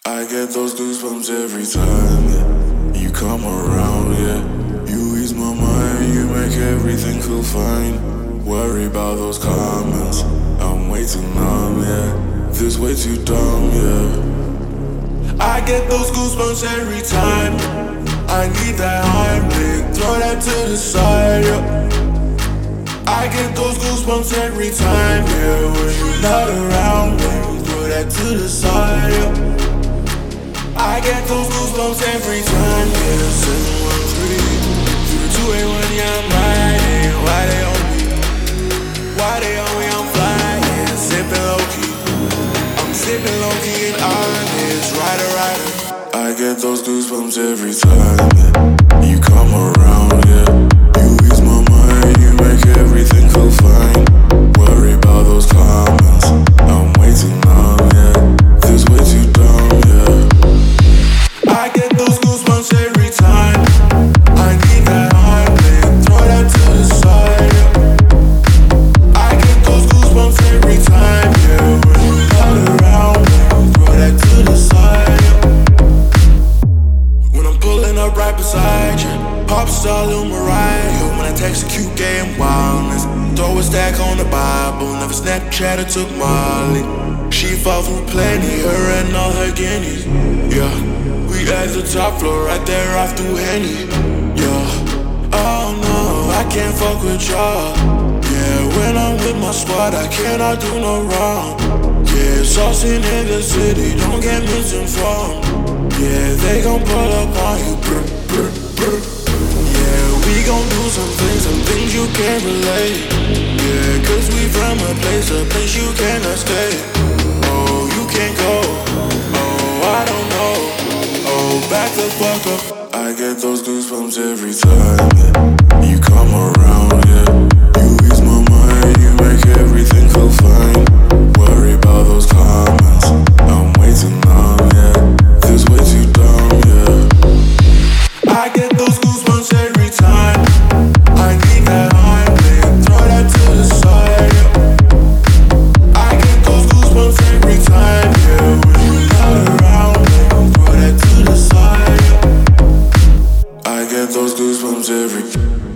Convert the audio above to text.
I get those goosebumps every time, yeah. You come around, yeah. You ease my mind, you make everything feel fine. Worry about those comments, I'm way too numb, yeah. This way too dumb, yeah. I get those goosebumps every time. I need that Heimlich, throw that to the side, yeah. I get those goosebumps every time, yeah. When you're not around me, throw that to the side, yeah. I get those goosebumps every time, yeah. 713 through the 281, yeah, I'm riding. Why they on me? Why they on me? I'm flying, sipping low key. I'm sipping low key and honest, rider. I get those goosebumps every time, yeah. You come around, yeah. You ease my mind, you make everything feel fine. Worry about those comments, I'm way too numb, yeah. This way too dumb, yeah. I get those goosebumps every time. I need that Heimlich, throw that to the side, yeah. I get those goosebumps every time, yeah. When you're not around me, throw that to the side, yeah. When I'm pulling up right beside you, pop star Lil Mariah. When I text a cute game wildness, throw a stack on the Bible. Never Snapchat or took Molly. She fought through plenty, her and all her guineas, yeah. We at the top floor, right there off through Henny, yeah. Oh no, I can't fuck with y'all, yeah. When I'm with my squad, I cannot do no wrong, yeah. Saucing in the city, don't get misinformed, yeah. They gon' pull up on you, brr, brr, brr. Yeah, we gon' do some things you can't relate, yeah. Cause we from a place you cannot stay. Oh, you can't go, oh, I don't know. Oh, back the fuck up. I get those goosebumps every time, yeah. You come around, yeah. You ease my mind, you make everything feel fine. Worry about those comments, I'm way too numb, yeah. This way too dumb, yeah. I get those goosebumps every time. I need that Heimlich, throw that to the side, yeah. I get those goosebumps every time, yeah. When you're not around me, throw that to the side, yeah. I get those goosebumps every